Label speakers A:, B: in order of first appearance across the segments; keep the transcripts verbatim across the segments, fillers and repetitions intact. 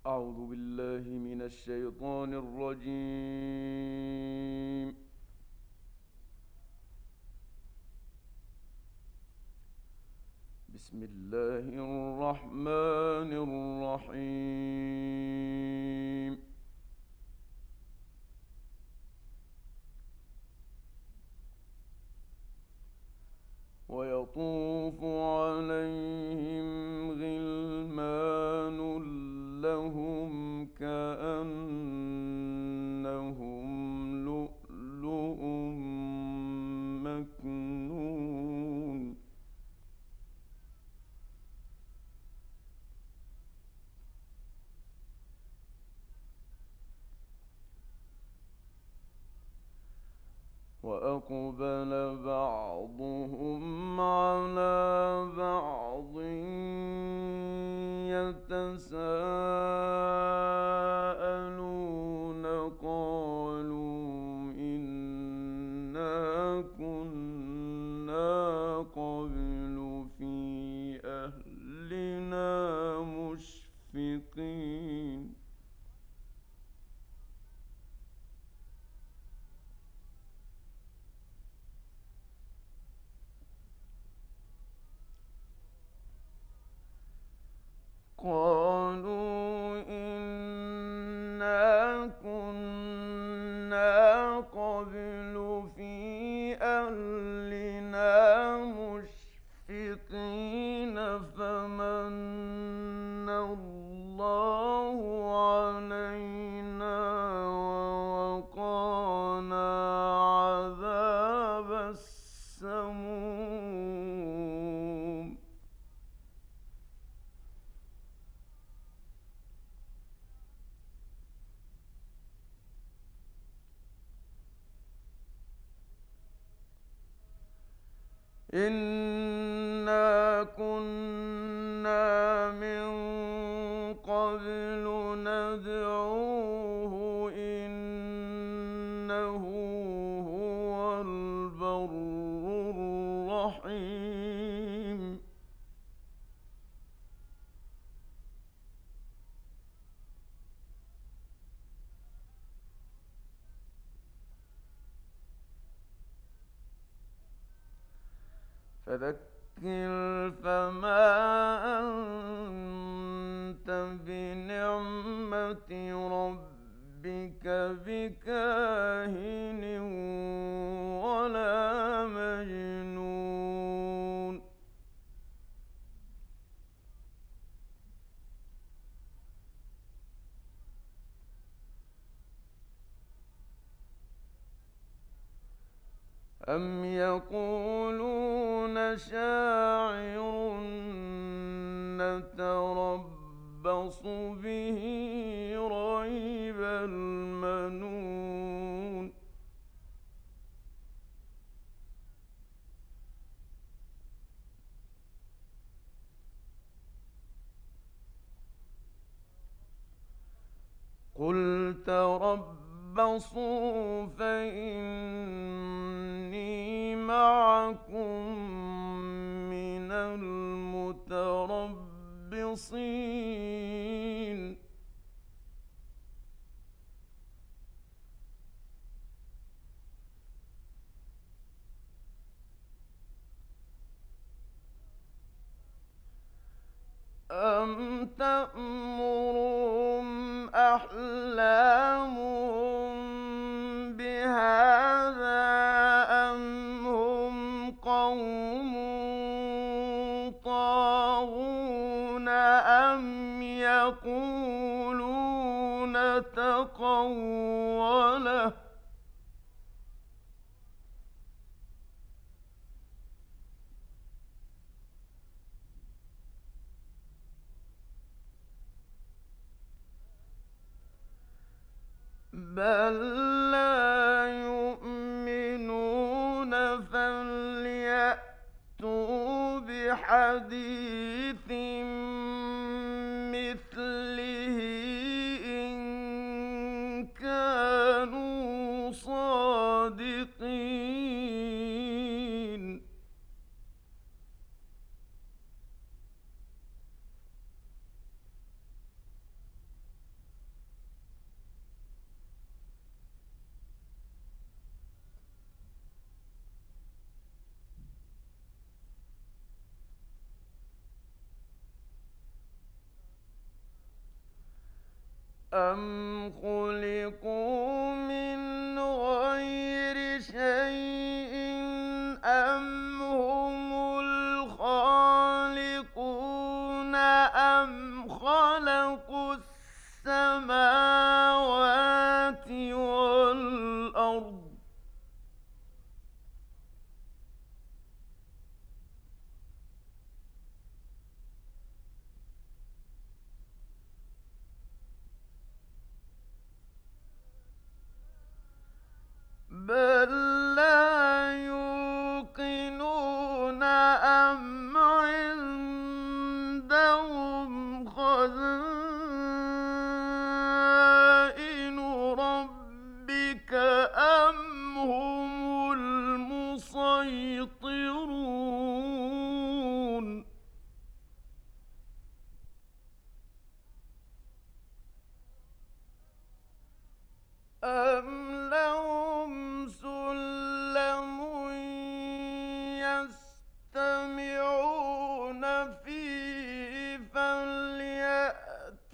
A: أعوذ بالله من الشيطان الرجيم. بسم الله الرحمن الرحيم. ويطوف عليهم غلمان لهم كأنهم لؤلؤ مكنون. وأقبل بعضهم على بعض يتساءلون قالوا إنا كنا قبل في أهلنا مشفقين. قالوا إنا كنا قبل في أهلنا مشفقين فمن الله علينا ووقانا عذاب السموم. إنا كنا من قبل ندعوه إنه هو البر الرحيم. فذكر فما أنت بنعمة ربك بكاهن ولا مجنون. أم يقولون شاعر نتربص به ريب المنون. قل تربصوا فإني معكم من المتربصين. أم تأمرهم أحلامهم بهذا أم هم قوم طاغون أم يقولون تقوله بل لا يؤمنون فليأتوا بحديث مثله إن كانوا صادقين. أَمْ خُلِقُوا مِنْ غَيْرِ شَيْءٍ أَمْ هُمُ الْخَالِقُونَ أَمْ خَلَقُوا السَّمَاوَاتِ وَالْأَرْضَ بَل لَّا يُوقِنُونَ أَمْ عِندَهُمْ خَزَائِنُ رَبِّكَ أَمْ هُمُ الْمُصَيْطِرُونَ أَمْ لَهُمْ سُلَّمٌ يَسْتَمِعُونَ فِيهِ فَلْيَأْتِ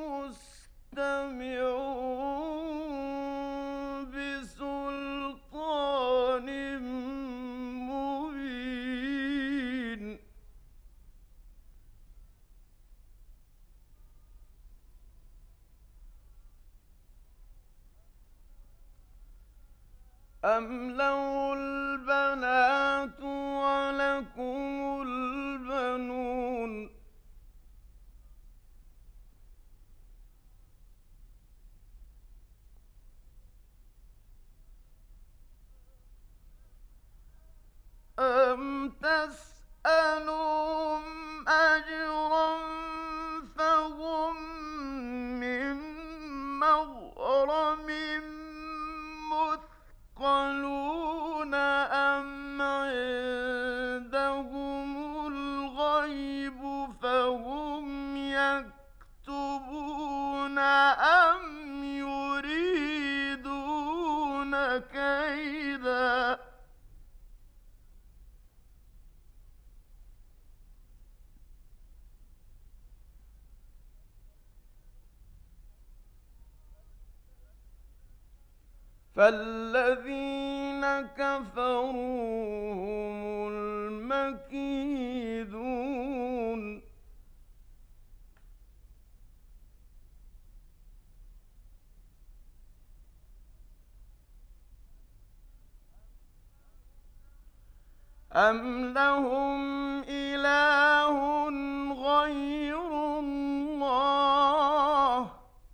A: مُسْتَمِعُهُم بِسُلْطَانٍ مُّبِينٍ أَمْ لَهُ الْبَنَاتُ وَلَكُمُ الْبَنُونَ أَمْ تَسْأَلُهُمْ أَجْرًا فَهُم مِّن مَّغْرَمٍ مثقلون أَمْ عِندَهُمُ الْغَيْبُ فَهُمْ يَكْتُبُونَ أَمْ يُرِيدُونَ كَيْدًا فَالَّذِينَ كَفَرُوا هُمُ الْمَكِيدُونَ أَمْ لَهُمْ إِلَٰهٌ غَيْرُ اللَّهِ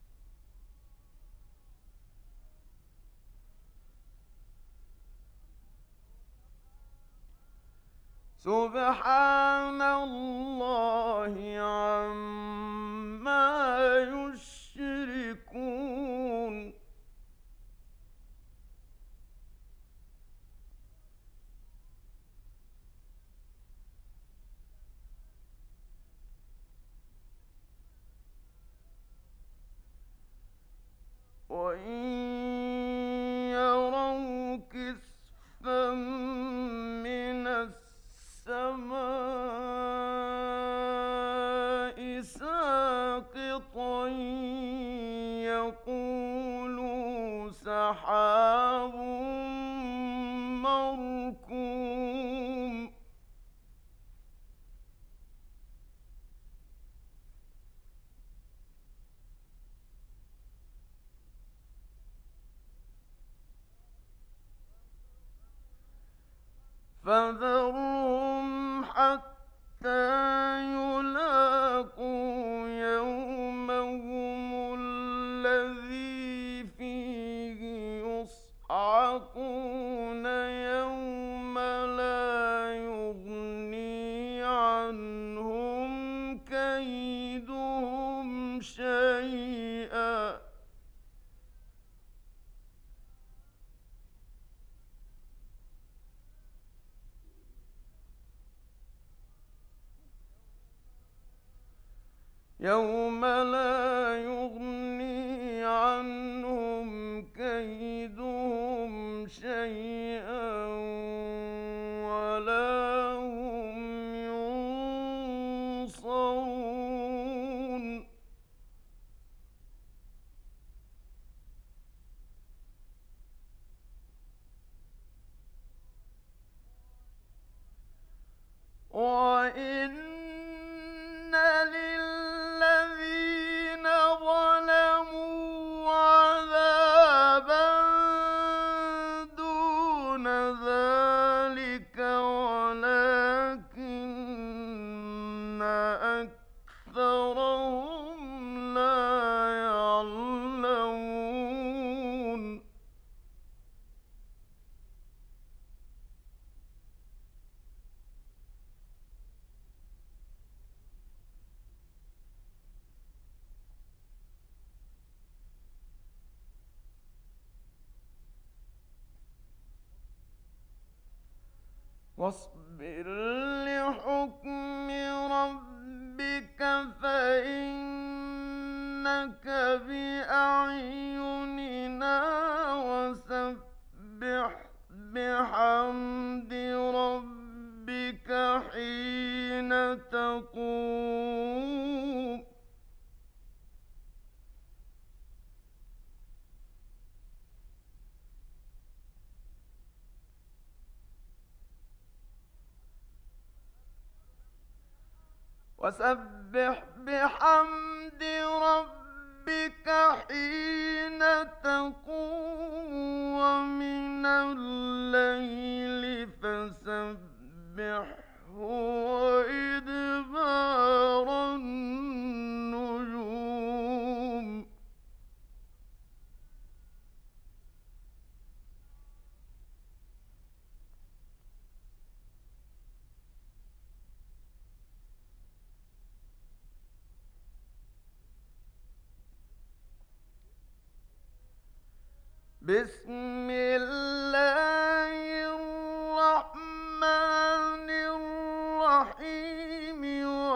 A: سُبْحَانَ اللَّهِ عَمَّا يُشْرِكُونَ وَإِن يَرَوْا كِسْفًا مِّنَ السَّمَاءِ سَاقِطًا يَقُولُوا سَحَابٌ مَّرْكُومٌ فَذَرْهُمْ حَتَّىٰ يُلَاقُوا يَوْمَهُمُ الَّذِي فِيهِ يُصْعَقُونَ يَوْمَ لَا يُغْنِي عَنْهُمْ كَيْدُهُمْ شَيْئًا يَوْمَ لَا يُغْنِي عَنْهُمْ كَيْدُهُمْ شَيْئًا وَلَا هُمْ يُنصَرُونَ أكثرهم لا يعلمون واصبر لحكم ربك فإنك بأعيننا وسبح بحمد ربك حين تقوم وسبح بحمد ربك حين تقوم ومن الليل فسبحه وإدبار النجوم بسم الله الرحمن الرحيم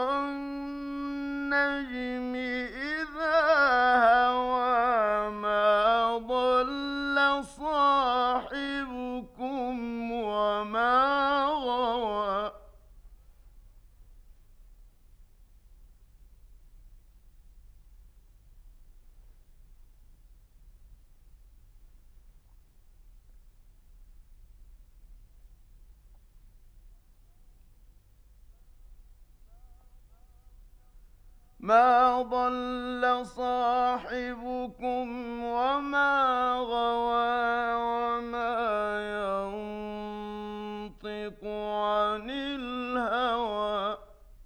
A: والنجم إذا هوى ما ضل صاحبكم وما غوى ما ضل صاحبكم وما غوى وما ينطق عن الهوى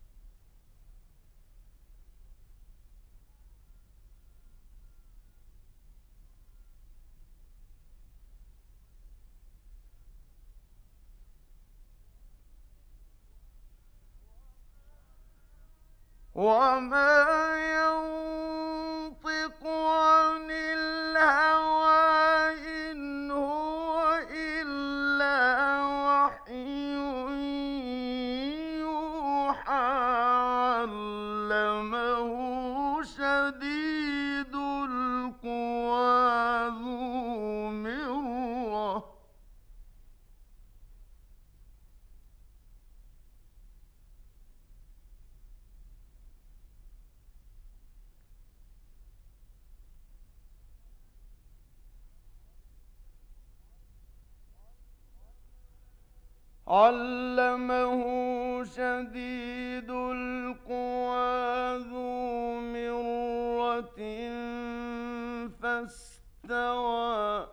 A: وما ينطق عن الهوى إن هو إلا وحي يوحى علمه شديد القوى ذو مرة علمه شديد القوى ذو مرة فاستوى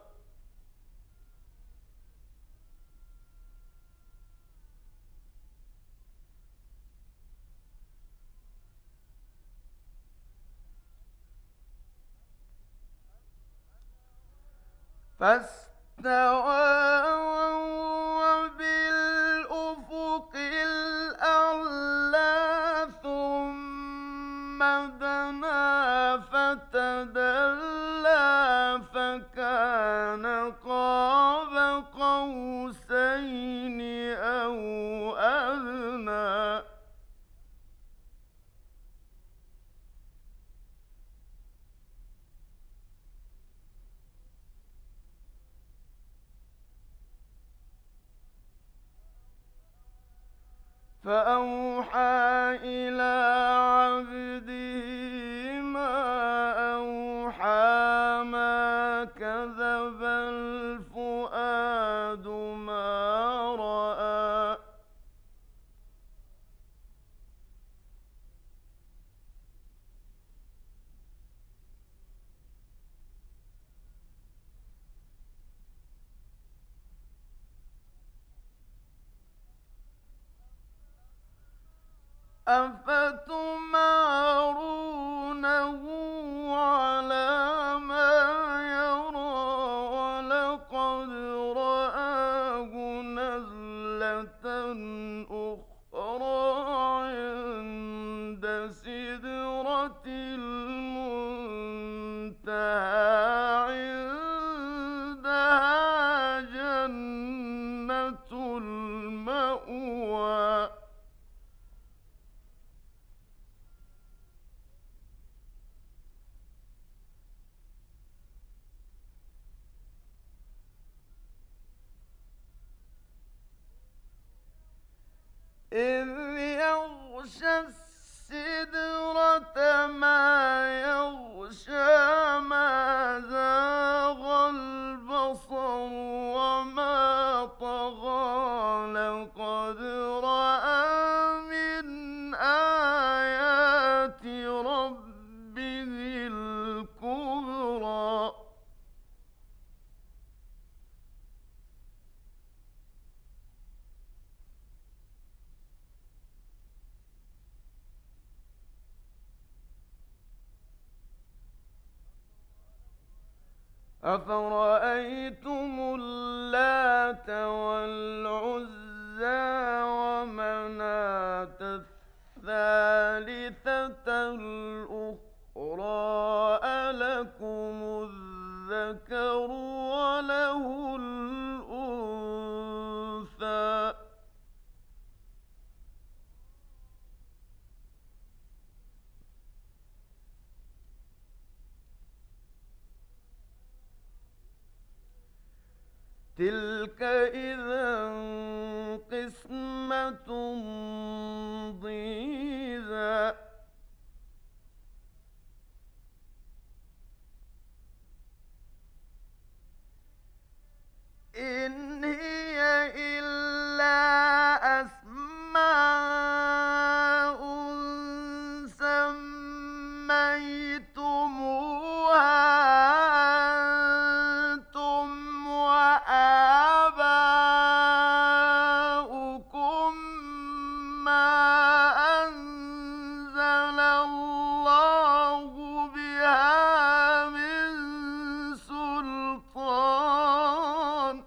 A: فاستوى وهو بالأفق الأعلى ثم دنا فتدلى فكان قاب قوسين أو أدنى فأوحى إلى عبده ما أوحى ما كذب الفؤاد ما رأى أفتمارونه على ما يرى ولقد رآه نزلة أخرى عند سدرة المنتهى عندها جنة المأوى إذ يغشى السدرة ما يغشى ما زاغ البصر وما طغى لقد رأى من آيات ربه الكبرى أفرأيتم اللات والعزى ومناة الثالثة الأخرى ألكم الذكر وله الأنثى تلك إذا قسمة ضيزى إن هي إلا أسماء سميتموها أنتم وآباؤكم ما أنزل الله بها من سلطان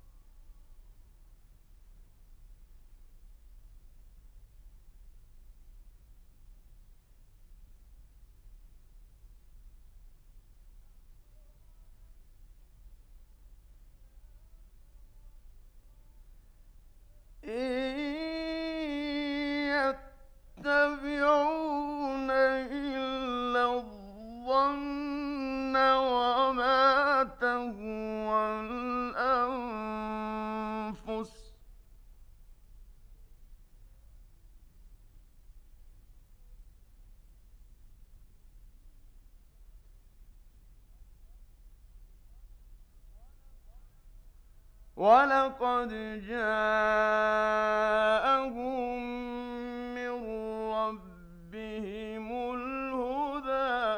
A: إن يتبعون إلا الظن وما تهوى الأنفس ولقد جاءهم من ربهم الهدى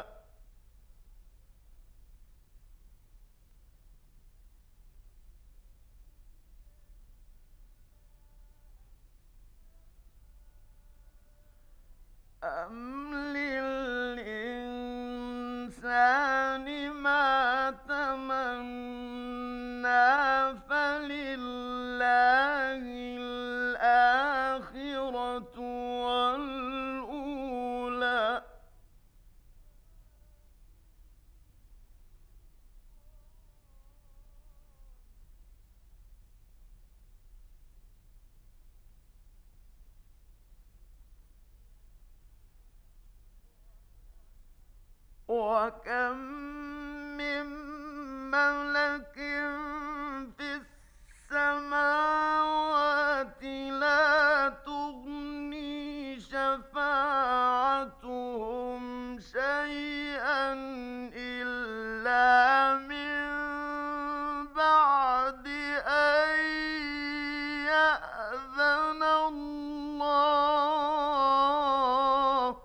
A: أم للإنسان ما تمنى فلله الآخرة والأولى وكم من ملك في السماوات لا تغني شفاعتهم شيئا إلا من بعد أن يأذن الله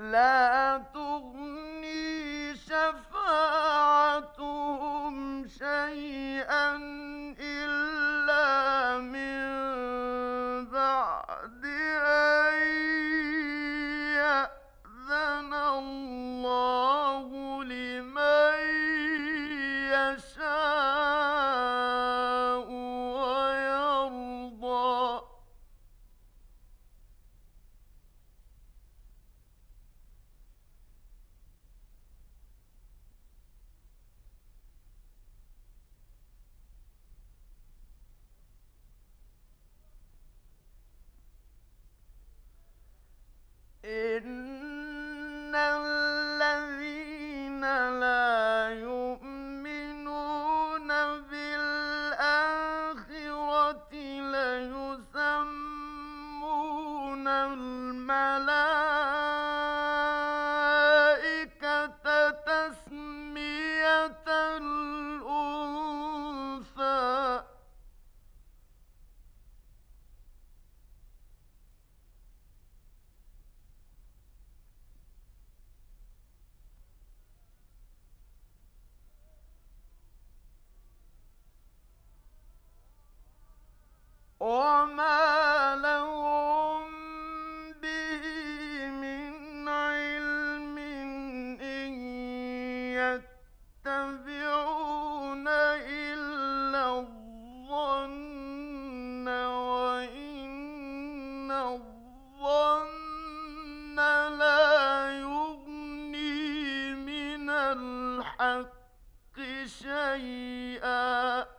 A: لا تغني شفاعتهم شيئا إلا من بعد أن يأذن الله لمن يشاء ويرضى. إن الذين لا يؤمنون بالآخرة ليسمون الملائكة تسمية الأنثى. وما لهم به من علم إن يتبعون إلا الظن وإن الظن لا يغني من الحق شيئا.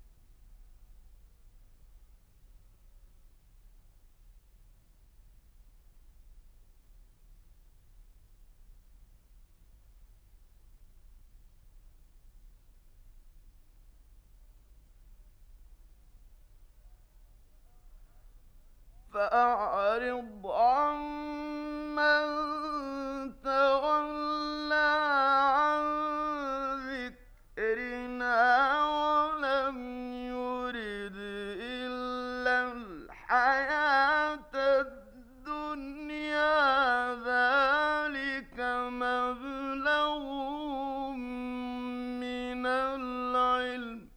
A: فأعرض عمن تولى عن ذكرنا ولم يرد إلا الحياة الدنيا ذلك مبلغهم من العلم.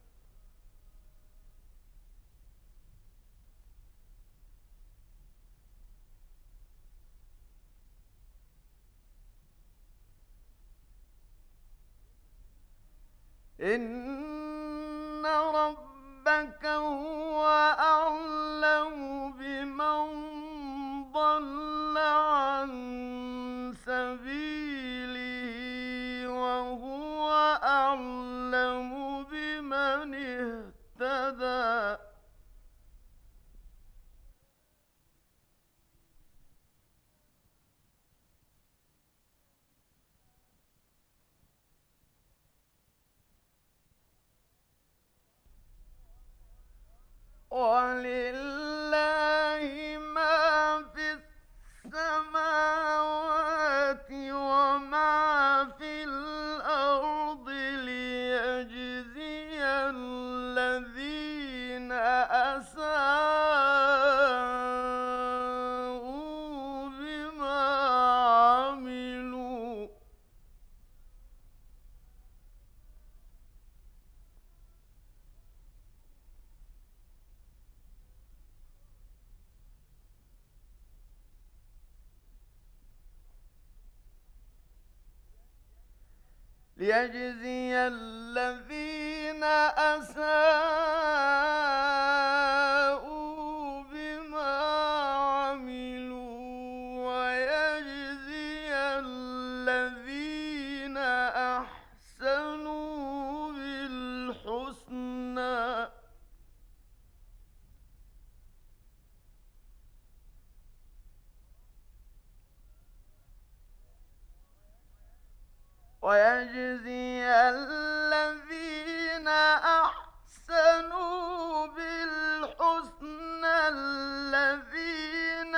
A: إن ربك هو أعلم بمن ضل عن سبيله وهو أعلم بمن اهتدى. ولله ما في السماوات وما في الأرض ليجزي الذين أساءوا بما عملوا. ليجزي الذين أساءوا بما عملوا ويجزي الذين أحسنوا بالحسنى. ويجزي الذين أحسنوا بالحسنى الذين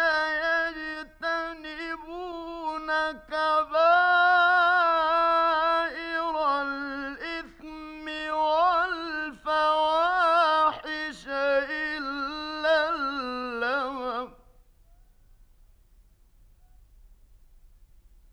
A: يجتنبون كبائر الإثم والفواحش إلا اللمم.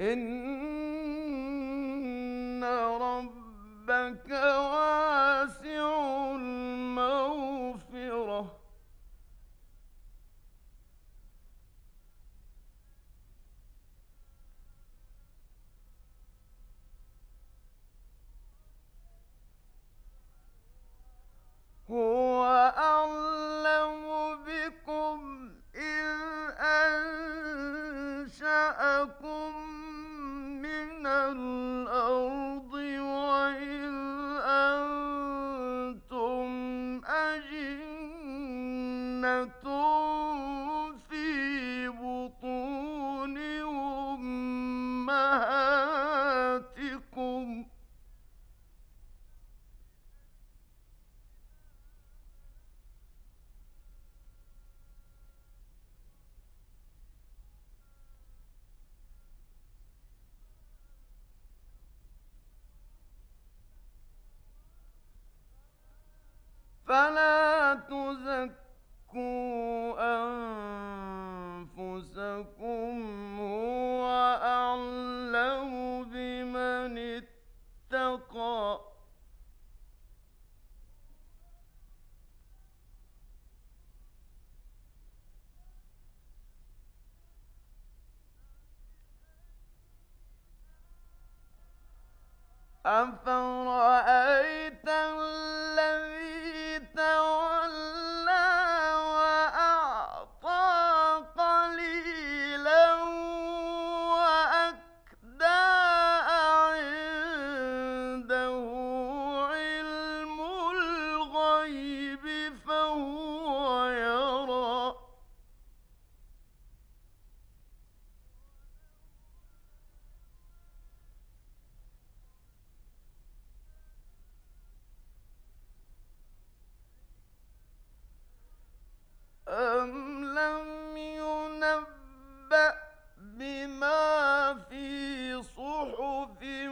A: إن ربك واسع المغفرة. هو أعلم بكم إذ أنشأكم من الأرض وإذ أنتم أجنة في بطون أمهاتكم. فلا تزكوا أنفسكم، هو أعلم بمن اتقى. أفرأيت الذي تولى وأعطى قليلا وأكدى، أعنده علم الغيب فهو يرى. أَمْ لَمْ يُنَبَّأْ بِمَا فِي صُحُفِ